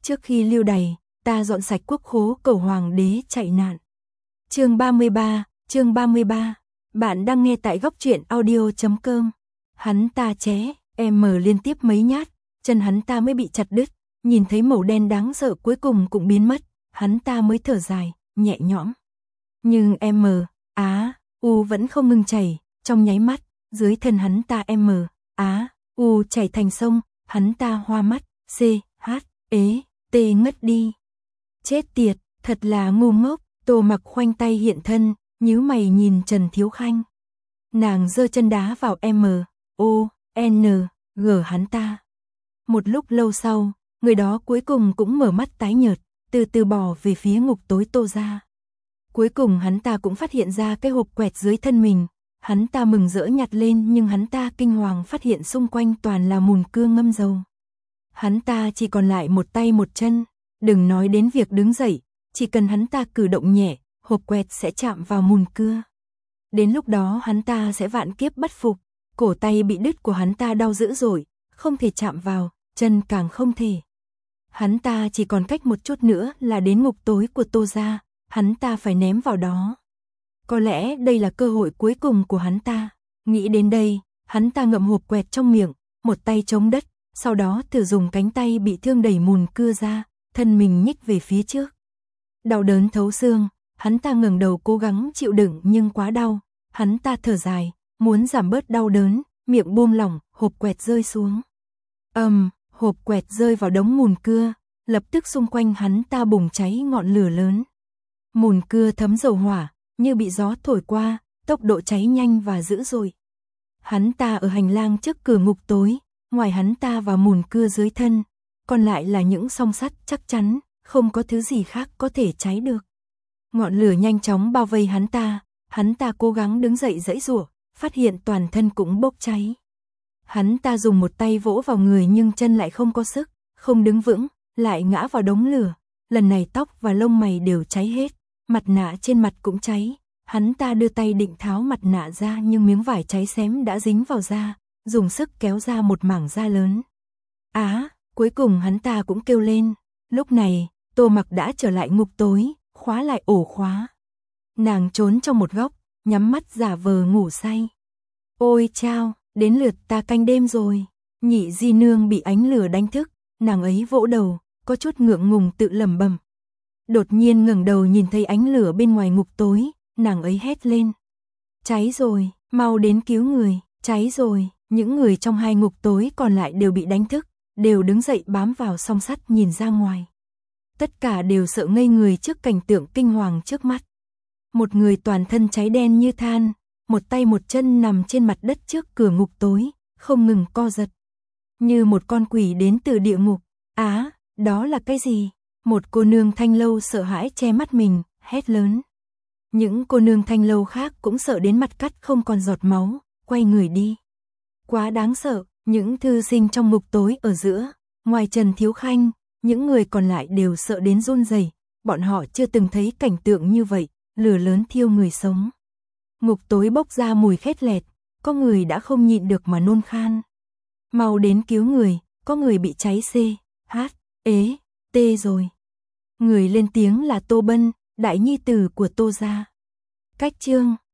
Trước khi lưu đày, ta dọn sạch quốc khố cầu hoàng đế chạy nạn. Chương 33. Bạn đang nghe tại góc truyện audio.com. Hắn ta ché, em mở liên tiếp mấy nhát, chân hắn ta mới bị chặt đứt, nhìn thấy màu đen đáng sợ cuối cùng cũng biến mất, hắn ta mới thở dài, nhẹ nhõm. Nhưng M, Á, U vẫn không ngừng chảy, trong nháy mắt, dưới thân hắn ta M, Á, U chảy thành sông, hắn ta hoa mắt, C, H, ế, T ngất đi. Chết tiệt, thật là ngu ngốc, Tô Mặc khoanh tay hiện thân, nhíu mày nhìn Trần Thiếu Khanh. Nàng giơ chân đá vào M, O, N, G hắn ta. Một lúc lâu sau, người đó cuối cùng cũng mở mắt tái nhợt, từ từ bò về phía ngục tối Tô gia. Cuối cùng hắn ta cũng phát hiện ra cái hộp quẹt dưới thân mình, hắn ta mừng rỡ nhặt lên nhưng hắn ta kinh hoàng phát hiện xung quanh toàn là mùn cưa ngâm dầu. Hắn ta chỉ còn lại một tay một chân, đừng nói đến việc đứng dậy, chỉ cần hắn ta cử động nhẹ, hộp quẹt sẽ chạm vào mùn cưa. Đến lúc đó hắn ta sẽ vạn kiếp bất phục, cổ tay bị đứt của hắn ta đau dữ dội, không thể chạm vào, chân càng không thể. Hắn ta chỉ còn cách một chút nữa là đến ngục tối của Tô gia, hắn ta phải ném vào đó. Có lẽ đây là cơ hội cuối cùng của hắn ta. Nghĩ đến đây, hắn ta ngậm hộp quẹt trong miệng, một tay chống đất, sau đó thử dùng cánh tay bị thương đẩy mùn cưa ra, thân mình nhích về phía trước. Đau đớn thấu xương, hắn ta ngẩng đầu cố gắng chịu đựng nhưng quá đau, hắn ta thở dài, muốn giảm bớt đau đớn, miệng buông lỏng, hộp quẹt rơi xuống. Hộp quẹt rơi vào đống mùn cưa, lập tức xung quanh hắn ta bùng cháy ngọn lửa lớn. Mùn cưa thấm dầu hỏa, như bị gió thổi qua, tốc độ cháy nhanh và dữ dội. Hắn ta ở hành lang trước cửa ngục tối, ngoài hắn ta và mùn cưa dưới thân, còn lại là những song sắt chắc chắn, không có thứ gì khác có thể cháy được. Ngọn lửa nhanh chóng bao vây hắn ta cố gắng đứng dậy giãy giụa, phát hiện toàn thân cũng bốc cháy. Hắn ta dùng một tay vỗ vào người nhưng chân lại không có sức, không đứng vững, lại ngã vào đống lửa, lần này tóc và lông mày đều cháy hết, mặt nạ trên mặt cũng cháy. Hắn ta đưa tay định tháo mặt nạ ra nhưng miếng vải cháy xém đã dính vào da, dùng sức kéo ra một mảng da lớn. Cuối cùng hắn ta cũng kêu lên. Lúc này, Tô Mặc đã trở lại ngục tối, khóa lại ổ khóa. Nàng trốn trong một góc, nhắm mắt giả vờ ngủ say. Ôi chao, đến lượt ta canh đêm rồi. Nhị di nương bị ánh lửa đánh thức, nàng ấy vỗ đầu, có chút ngượng ngùng tự lẩm bẩm. Đột nhiên ngẩng đầu nhìn thấy ánh lửa bên ngoài ngục tối, nàng ấy hét lên. Cháy rồi, mau đến cứu người, cháy rồi. Những người trong hai ngục tối còn lại đều bị đánh thức, đều đứng dậy bám vào song sắt nhìn ra ngoài. Tất cả đều sợ ngây người trước cảnh tượng kinh hoàng trước mắt. Một người toàn thân cháy đen như than, một tay một chân nằm trên mặt đất trước cửa ngục tối, không ngừng co giật. Như một con quỷ đến từ địa ngục. Đó là cái gì? Một cô nương thanh lâu sợ hãi che mắt mình, hét lớn. Những cô nương thanh lâu khác cũng sợ đến mặt cắt không còn giọt máu, quay người đi. Quá đáng sợ, những thư sinh trong ngục tối ở giữa, ngoài Trần Thiếu Khanh, những người còn lại đều sợ đến run rẩy, bọn họ chưa từng thấy cảnh tượng như vậy, lửa lớn thiêu người sống. Ngục tối bốc ra mùi khét lẹt, có người đã không nhịn được mà nôn khan. Mau đến cứu người, có người bị cháy C, H, ế, T rồi. Người lên tiếng là Tô Bân, đại nhi tử của Tô gia. Cách chương